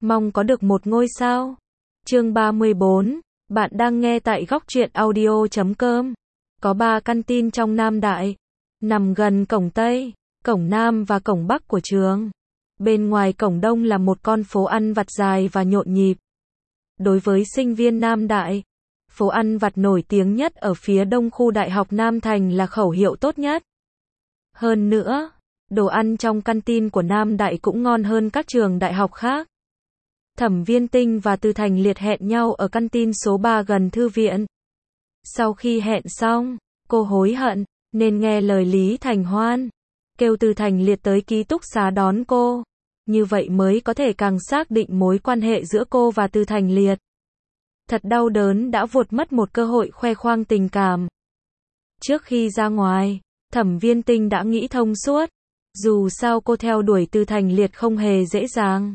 mong có được một ngôi sao. Chương 34, bạn đang nghe tại góc truyện audio.com. Có 3 căn tin trong Nam Đại, nằm gần cổng Tây, cổng Nam và cổng Bắc của trường. Bên ngoài cổng Đông là một con phố ăn vặt dài và nhộn nhịp. Đối với sinh viên Nam Đại, phố ăn vặt nổi tiếng nhất ở phía đông khu Đại học Nam Thành là khẩu hiệu tốt nhất. Hơn nữa, đồ ăn trong canteen của Nam Đại cũng ngon hơn các trường đại học khác. Thẩm Viên Tinh và Từ Thành Liệt hẹn nhau ở canteen số 3 gần thư viện. Sau khi hẹn xong, cô hối hận, nên nghe lời Lý Thành Hoan, kêu Từ Thành Liệt tới ký túc xá đón cô. Như vậy mới có thể càng xác định mối quan hệ giữa cô và Từ Thành Liệt. Thật đau đớn đã vụt mất một cơ hội khoe khoang tình cảm. Trước khi ra ngoài, Thẩm Viên Tinh đã nghĩ thông suốt. Dù sao cô theo đuổi Từ Thành Liệt không hề dễ dàng.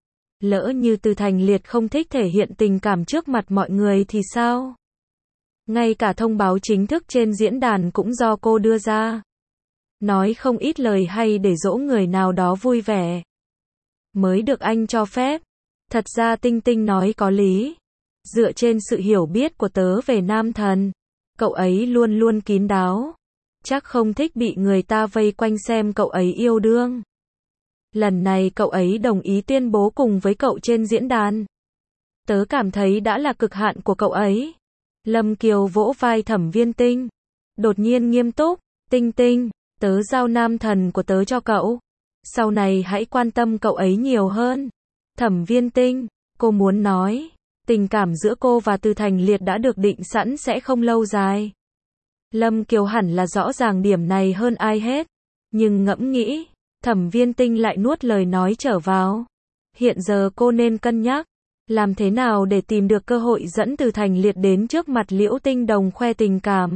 Lỡ như Từ Thành Liệt không thích thể hiện tình cảm trước mặt mọi người thì sao? Ngay cả thông báo chính thức trên diễn đàn cũng do cô đưa ra. Nói không ít lời hay để dỗ người nào đó vui vẻ. Mới được anh cho phép. Thật ra Tinh Tinh nói có lý. Dựa trên sự hiểu biết của tớ về nam thần, cậu ấy luôn luôn kín đáo. Chắc không thích bị người ta vây quanh xem cậu ấy yêu đương. Lần này cậu ấy đồng ý tuyên bố cùng với cậu trên diễn đàn. Tớ cảm thấy đã là cực hạn của cậu ấy. Lâm Kiều vỗ vai Thẩm Viên Tinh. Đột nhiên nghiêm túc, Tinh Tinh, tớ giao nam thần của tớ cho cậu. Sau này hãy quan tâm cậu ấy nhiều hơn. Thẩm Viên Tinh, cô muốn nói, tình cảm giữa cô và Từ Thành Liệt đã được định sẵn sẽ không lâu dài. Lâm Kiều hẳn là rõ ràng điểm này hơn ai hết. Nhưng ngẫm nghĩ, Thẩm Viên Tinh lại nuốt lời nói trở vào. Hiện giờ cô nên cân nhắc, làm thế nào để tìm được cơ hội dẫn Từ Thành Liệt đến trước mặt Liễu Tinh Đồng khoe tình cảm.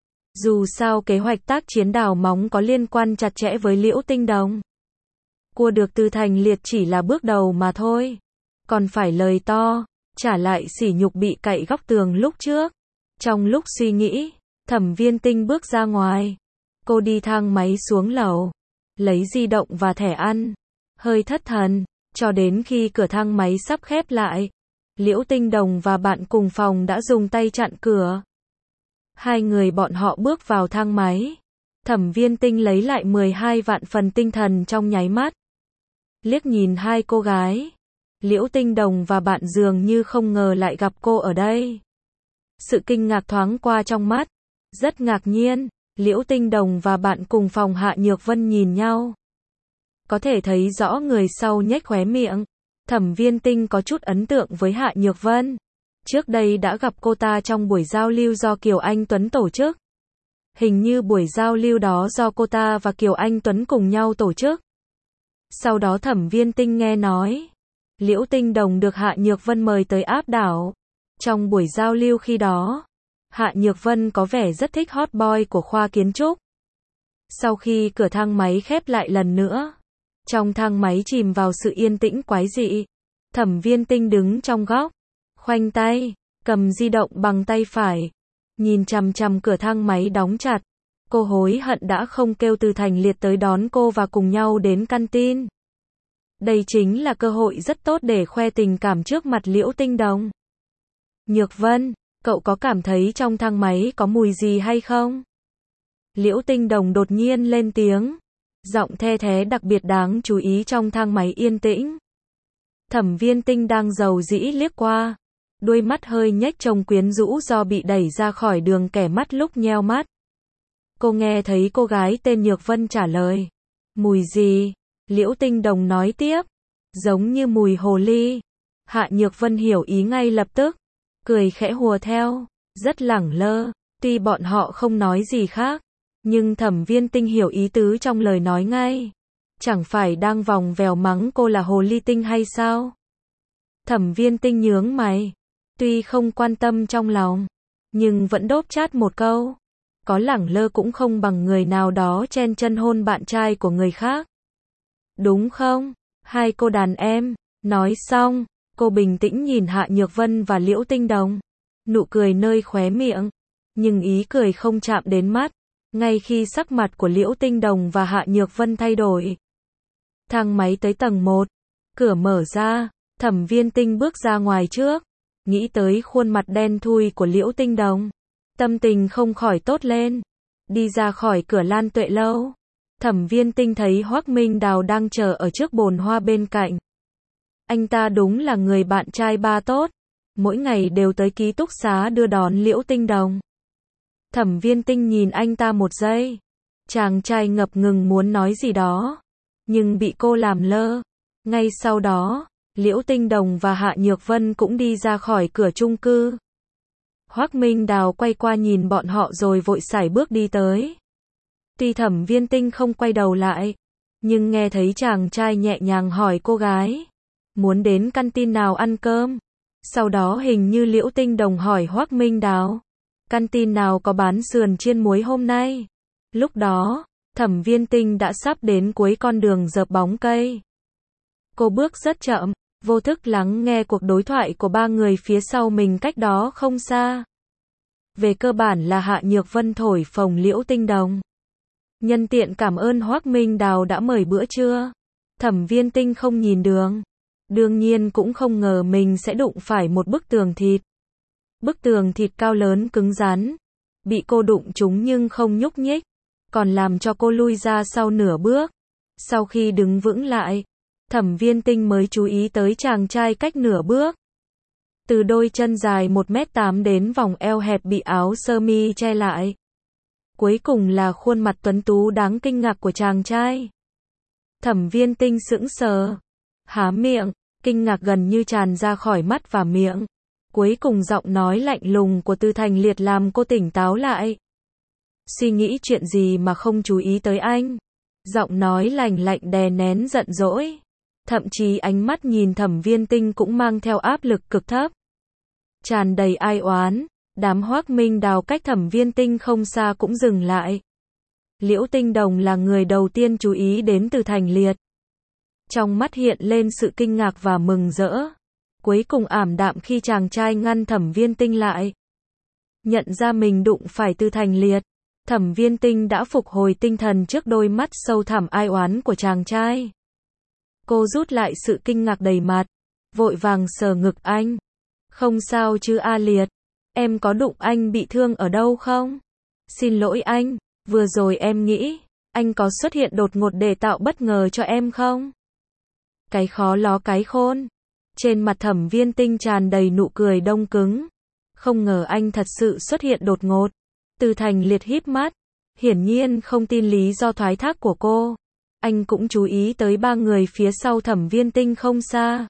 Dù sao kế hoạch tác chiến đào móng có liên quan chặt chẽ với Liễu Tinh Đồng. Cua được Từ Thành Liệt chỉ là bước đầu mà thôi. Còn phải lời to, trả lại sỉ nhục bị cạy góc tường lúc trước. Trong lúc suy nghĩ, Thẩm Viên Tinh bước ra ngoài. Cô đi thang máy xuống lầu, lấy di động và thẻ ăn. Hơi thất thần, cho đến khi cửa thang máy sắp khép lại. Liễu Tinh Đồng và bạn cùng phòng đã dùng tay chặn cửa. Hai người bọn họ bước vào thang máy. Thẩm Viên Tinh lấy lại 12 vạn phần tinh thần trong nháy mắt. Liếc nhìn hai cô gái. Liễu Tinh Đồng và bạn dường như không ngờ lại gặp cô ở đây. Sự kinh ngạc thoáng qua trong mắt. Rất ngạc nhiên, Liễu Tinh Đồng và bạn cùng phòng Hạ Nhược Vân nhìn nhau. Có thể thấy rõ người sau nhếch khóe miệng. Thẩm Viên Tinh có chút ấn tượng với Hạ Nhược Vân. Trước đây đã gặp cô ta trong buổi giao lưu do Kiều Anh Tuấn tổ chức. Hình như buổi giao lưu đó do cô ta và Kiều Anh Tuấn cùng nhau tổ chức. Sau đó Thẩm Viên Tinh nghe nói, Liễu Tinh Đồng được Hạ Nhược Vân mời tới áp đảo. Trong buổi giao lưu khi đó, Hạ Nhược Vân có vẻ rất thích hot boy của khoa kiến trúc. Sau khi cửa thang máy khép lại lần nữa, trong thang máy chìm vào sự yên tĩnh quái dị. Thẩm Viên Tinh đứng trong góc, khoanh tay, cầm di động bằng tay phải, nhìn chằm chằm cửa thang máy đóng chặt. Cô hối hận đã không kêu Từ Thành Liệt tới đón cô và cùng nhau đến canteen. Đây chính là cơ hội rất tốt để khoe tình cảm trước mặt Liễu Tinh Đồng. Nhược Vân, cậu có cảm thấy trong thang máy có mùi gì hay không? Liễu Tinh Đồng đột nhiên lên tiếng. Giọng the thé đặc biệt đáng chú ý trong thang máy yên tĩnh. Thẩm Viên Tinh đang dầu dĩ liếc qua. Đuôi mắt hơi nhếch trông quyến rũ do bị đẩy ra khỏi đường kẻ mắt lúc nheo mắt. Cô nghe thấy cô gái tên Nhược Vân trả lời. Mùi gì? Liễu Tinh Đồng nói tiếp. Giống như mùi hồ ly. Hạ Nhược Vân hiểu ý ngay lập tức. Cười khẽ hùa theo. Rất lẳng lơ. Tuy bọn họ không nói gì khác. Nhưng Thẩm Viên Tinh hiểu ý tứ trong lời nói ngay. Chẳng phải đang vòng vèo mắng cô là hồ ly tinh hay sao? Thẩm Viên Tinh nhướng mày. Tuy không quan tâm trong lòng, nhưng vẫn đốp chát một câu. Có lẳng lơ cũng không bằng người nào đó chen chân hôn bạn trai của người khác. Đúng không? Hai cô đàn em. Nói xong, cô bình tĩnh nhìn Hạ Nhược Vân và Liễu Tinh Đồng. Nụ cười nơi khóe miệng. Nhưng ý cười không chạm đến mắt. Ngay khi sắc mặt của Liễu Tinh Đồng và Hạ Nhược Vân thay đổi. Thang máy tới tầng 1. Cửa mở ra. Thẩm Viên Tinh bước ra ngoài trước, nghĩ tới khuôn mặt đen thui của Liễu Tinh Đồng. Tâm tình không khỏi tốt lên. Đi ra khỏi cửa Lan Tuệ lâu. Thẩm Viên Tinh thấy Hoắc Minh Đào đang chờ ở trước bồn hoa bên cạnh. Anh ta đúng là người bạn trai ba tốt. Mỗi ngày đều tới ký túc xá đưa đón Liễu Tinh Đồng. Thẩm Viên Tinh nhìn anh ta một giây. Chàng trai ngập ngừng muốn nói gì đó. Nhưng bị cô làm lơ. Ngay sau đó, Liễu Tinh Đồng và Hạ Nhược Vân cũng đi ra khỏi cửa chung cư. Hoắc Minh Đào quay qua nhìn bọn họ rồi vội sải bước đi tới. Tuy Thẩm Viên Tinh không quay đầu lại, nhưng nghe thấy chàng trai nhẹ nhàng hỏi cô gái, muốn đến căn tin nào ăn cơm. Sau đó hình như Liễu Tinh Đồng hỏi Hoắc Minh Đào, căn tin nào có bán sườn chiên muối hôm nay. Lúc đó, Thẩm Viên Tinh đã sắp đến cuối con đường dợp bóng cây. Cô bước rất chậm, vô thức lắng nghe cuộc đối thoại của ba người phía sau mình cách đó không xa. Về cơ bản là Hạ Nhược Vân thổi phồng Liễu Tinh Đồng. Nhân tiện cảm ơn Hoắc Minh Đào đã mời bữa trưa. Thẩm Viên Tinh không nhìn đường. Đương nhiên cũng không ngờ mình sẽ đụng phải một bức tường thịt. Bức tường thịt cao lớn cứng rắn. Bị cô đụng trúng nhưng không nhúc nhích. Còn làm cho cô lui ra sau nửa bước. Sau khi đứng vững lại, Thẩm Viên Tinh mới chú ý tới chàng trai cách nửa bước. Từ đôi chân dài 1m8 đến vòng eo hẹp bị áo sơ mi che lại. Cuối cùng là khuôn mặt tuấn tú đáng kinh ngạc của chàng trai. Thẩm Viên Tinh sững sờ, há miệng, kinh ngạc gần như tràn ra khỏi mắt và miệng. Cuối cùng giọng nói lạnh lùng của Từ Thành Liệt làm cô tỉnh táo lại. Suy nghĩ chuyện gì mà không chú ý tới anh? Giọng nói lạnh lạnh đè nén giận dỗi. Thậm chí ánh mắt nhìn Thẩm Viên Tinh cũng mang theo áp lực cực thấp. Tràn đầy ai oán. Đám Hoắc Minh Đào cách Thẩm Viên Tinh không xa cũng dừng lại. Liễu Tinh Đồng là người đầu tiên chú ý đến Từ Thành Liệt. Trong mắt hiện lên sự kinh ngạc và mừng rỡ. Cuối cùng ảm đạm khi chàng trai ngăn Thẩm Viên Tinh lại. Nhận ra mình đụng phải Từ Thành Liệt. Thẩm Viên Tinh đã phục hồi tinh thần trước đôi mắt sâu thẳm ai oán của chàng trai. Cô rút lại sự kinh ngạc đầy mặt. Vội vàng sờ ngực anh. Không sao chứ A Liệt. Em có đụng anh bị thương ở đâu không? Xin lỗi anh, vừa rồi em nghĩ, anh có xuất hiện đột ngột để tạo bất ngờ cho em không? Cái khó ló cái khôn. Trên mặt Thẩm Viên Tinh tràn đầy nụ cười đông cứng. Không ngờ anh thật sự xuất hiện đột ngột. Từ Thành Liệt híp mắt, hiển nhiên không tin lý do thoái thác của cô. Anh cũng chú ý tới ba người phía sau Thẩm Viên Tinh không xa.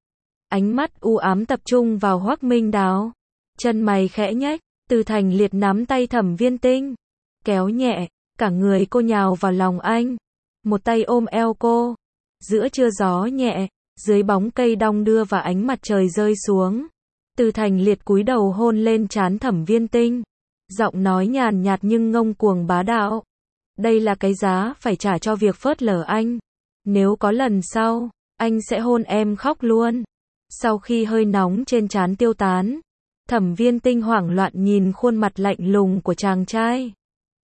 Ánh mắt u ám tập trung vào Hoắc Minh Đào. Chân mày khẽ nhếch, Từ Thành Liệt nắm tay Thẩm Viên Tinh, kéo nhẹ, cả người cô nhào vào lòng anh. Một tay ôm eo cô. Giữa trưa gió nhẹ, dưới bóng cây đong đưa và ánh mặt trời rơi xuống. Từ Thành Liệt cúi đầu hôn lên trán Thẩm Viên Tinh. Giọng nói nhàn nhạt nhưng ngông cuồng bá đạo. Đây là cái giá phải trả cho việc phớt lờ anh. Nếu có lần sau, anh sẽ hôn em khóc luôn. Sau khi hơi nóng trên trán tiêu tán, Thẩm Viên Tinh hoảng loạn nhìn khuôn mặt lạnh lùng của chàng trai.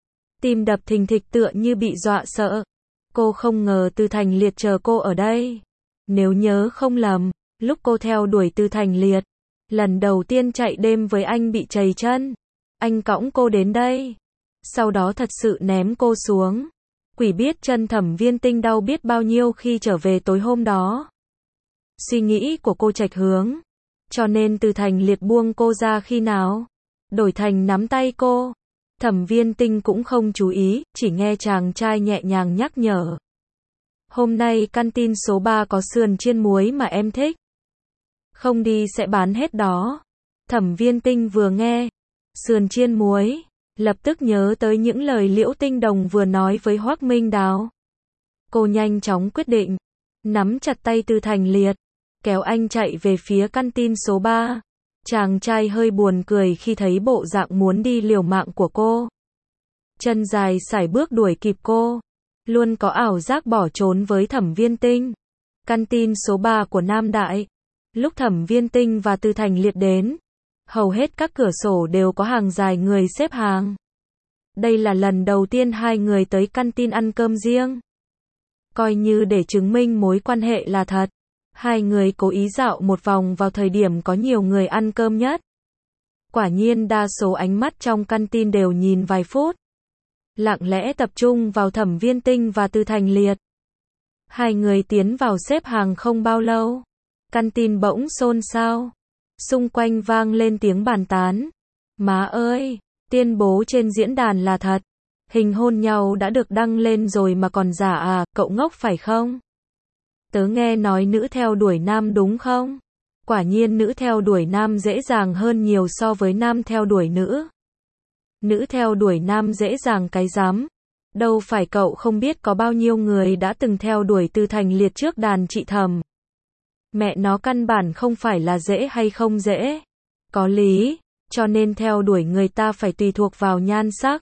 Tim đập thình thịch tựa như bị dọa sợ. Cô không ngờ Từ Thành Liệt chờ cô ở đây. Nếu nhớ không lầm, lúc cô theo đuổi Từ Thành Liệt, lần đầu tiên chạy đêm với anh bị trầy chân. Anh cõng cô đến đây. Sau đó thật sự ném cô xuống. Quỷ biết chân Thẩm Viên Tinh đau biết bao nhiêu khi trở về tối hôm đó. Suy nghĩ của cô chệch hướng. Cho nên Từ Thành Liệt buông cô ra khi nào? Đổi thành nắm tay cô. Thẩm Viên Tinh cũng không chú ý, chỉ nghe chàng trai nhẹ nhàng nhắc nhở. Hôm nay căn tin số 3 có sườn chiên muối mà em thích. Không đi sẽ bán hết đó. Thẩm Viên Tinh vừa nghe sườn chiên muối, lập tức nhớ tới những lời Liễu Tinh Đồng vừa nói với Hoắc Minh Đào. Cô nhanh chóng quyết định, nắm chặt tay Từ Thành Liệt, kéo anh chạy về phía căn tin số 3. Chàng trai hơi buồn cười khi thấy bộ dạng muốn đi liều mạng của cô. Chân dài sải bước đuổi kịp cô. Luôn có ảo giác bỏ trốn với Thẩm Viên Tinh. Căn tin số 3 của Nam Đại. Lúc Thẩm Viên Tinh và Từ Thành Liệt đến, hầu hết các cửa sổ đều có hàng dài người xếp hàng. Đây là lần đầu tiên hai người tới căn tin ăn cơm riêng. Coi như để chứng minh mối quan hệ là thật. Hai người cố ý dạo một vòng vào thời điểm có nhiều người ăn cơm nhất. Quả nhiên đa số ánh mắt trong căn tin đều nhìn vài phút. Lặng lẽ tập trung vào Thẩm Viên Tinh và Từ Thành Liệt. Hai người tiến vào xếp hàng không bao lâu. Căn tin bỗng xôn xao. Xung quanh vang lên tiếng bàn tán. Má ơi, tuyên bố trên diễn đàn là thật. Hình hôn nhau đã được đăng lên rồi mà còn giả à, cậu ngốc phải không? Tớ nghe nói nữ theo đuổi nam đúng không? Quả nhiên nữ theo đuổi nam dễ dàng hơn nhiều so với nam theo đuổi nữ. Nữ theo đuổi nam dễ dàng cái rắm. Đâu phải cậu không biết có bao nhiêu người đã từng theo đuổi Từ Thành Liệt trước đàn chị Thẩm. Mẹ nó căn bản không phải là dễ hay không dễ. Có lý, cho nên theo đuổi người ta phải tùy thuộc vào nhan sắc.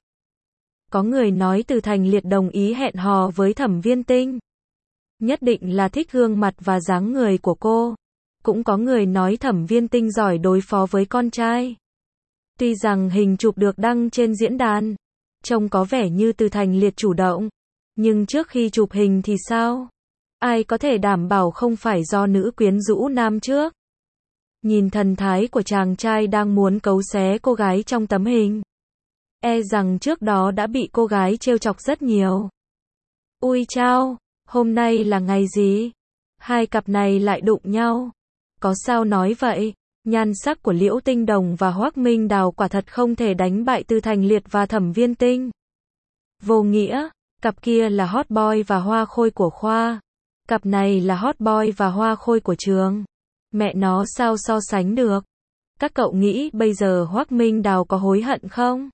Có người nói Từ Thành Liệt đồng ý hẹn hò với Thẩm Viên Tinh. Nhất định là thích gương mặt và dáng người của cô. Cũng có người nói Thẩm Viên Tinh giỏi đối phó với con trai. Tuy rằng hình chụp được đăng trên diễn đàn, trông có vẻ như Từ Thành Liệt chủ động. Nhưng trước khi chụp hình thì sao? Ai có thể đảm bảo không phải do nữ quyến rũ nam trước? Nhìn thần thái của chàng trai đang muốn cấu xé cô gái trong tấm hình. E rằng trước đó đã bị cô gái trêu chọc rất nhiều. Ui chao, hôm nay là ngày gì? Hai cặp này lại đụng nhau. Có sao nói vậy? Nhan sắc của Liễu Tinh Đồng và Hoắc Minh Đào quả thật không thể đánh bại Từ Thành Liệt và Thẩm Viên Tinh. Vô nghĩa, cặp kia là hot boy và hoa khôi của khoa. Cặp này là hot boy và hoa khôi của trường. Mẹ nó sao so sánh được? Các cậu nghĩ bây giờ Hoắc Minh Đào có hối hận không?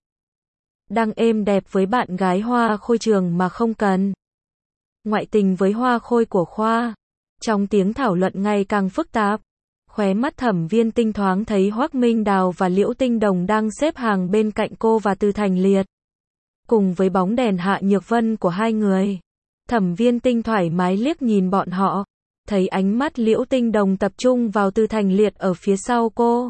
Đang êm đẹp với bạn gái hoa khôi trường mà không cần. Ngoại tình với hoa khôi của khoa. Trong tiếng thảo luận ngày càng phức tạp, khóe mắt Thẩm Viên Tinh thoáng thấy Hoắc Minh Đào và Liễu Tinh Đồng đang xếp hàng bên cạnh cô và Từ Thành Liệt. Cùng với bóng đèn Hạ Nhược Vân của hai người, Thẩm Viên Tinh thoải mái liếc nhìn bọn họ, thấy ánh mắt Liễu Tinh Đồng tập trung vào Từ Thành Liệt ở phía sau cô.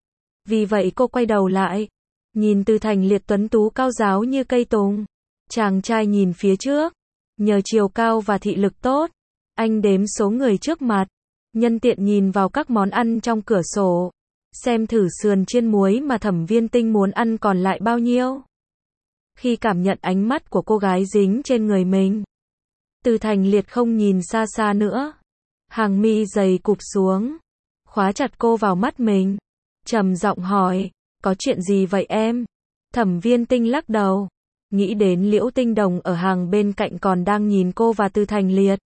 Vì vậy cô quay đầu lại, nhìn Từ Thành Liệt tuấn tú cao ráo như cây tùng. Chàng trai nhìn phía trước, nhờ chiều cao và thị lực tốt, anh đếm số người trước mặt, nhân tiện nhìn vào các món ăn trong cửa sổ, xem thử sườn chiên muối mà Thẩm Viên Tinh muốn ăn còn lại bao nhiêu. Khi cảm nhận ánh mắt của cô gái dính trên người mình, Từ Thành Liệt không nhìn xa xa nữa, hàng mi dày cụp xuống, khóa chặt cô vào mắt mình, trầm giọng hỏi, có chuyện gì vậy em? Thẩm Viên Tinh lắc đầu, nghĩ đến Liễu Tinh Đồng ở hàng bên cạnh còn đang nhìn cô và Từ Thành Liệt.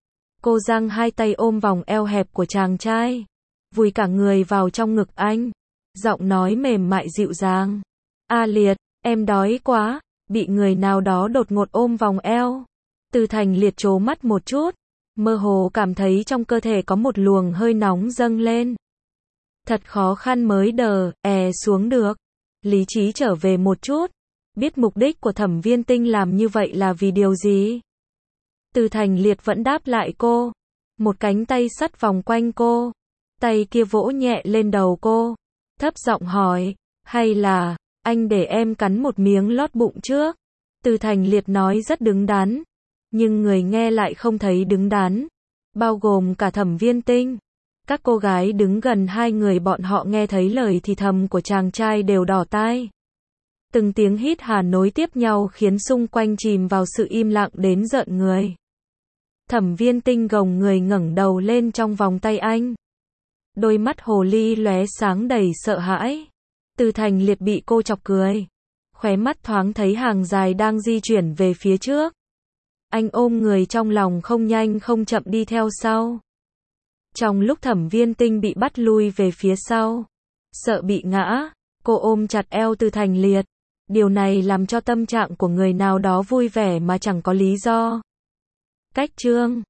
Cô giang hai tay ôm vòng eo hẹp của chàng trai, vùi cả người vào trong ngực anh, giọng nói mềm mại dịu dàng. A Liệt, em đói quá, bị người nào đó đột ngột ôm vòng eo. Từ Thành Liệt trố mắt một chút, mơ hồ cảm thấy trong cơ thể có một luồng hơi nóng dâng lên. Thật khó khăn mới xuống được. Lý trí trở về một chút, biết mục đích của Thẩm Viên Tinh làm như vậy là vì điều gì. Từ Thành Liệt vẫn đáp lại cô, một cánh tay sắt vòng quanh cô, tay kia vỗ nhẹ lên đầu cô, thấp giọng hỏi, hay là, anh để em cắn một miếng lót bụng trước. Từ Thành Liệt nói rất đứng đắn, nhưng người nghe lại không thấy đứng đắn, bao gồm cả Thẩm Viên Tinh. Các cô gái đứng gần hai người bọn họ nghe thấy lời thì thầm của chàng trai đều đỏ tai. Từng tiếng hít hà nối tiếp nhau khiến xung quanh chìm vào sự im lặng đến rợn người. Thẩm Viên Tinh gồng người ngẩng đầu lên trong vòng tay anh. Đôi mắt hồ ly lóe sáng đầy sợ hãi. Từ Thành Liệt bị cô chọc cười. Khóe mắt thoáng thấy hàng dài đang di chuyển về phía trước. Anh ôm người trong lòng không nhanh không chậm đi theo sau. Trong lúc Thẩm Viên Tinh bị bắt lui về phía sau, sợ bị ngã, cô ôm chặt eo Từ Thành Liệt. Điều này làm cho tâm trạng của người nào đó vui vẻ mà chẳng có lý do. Cách chương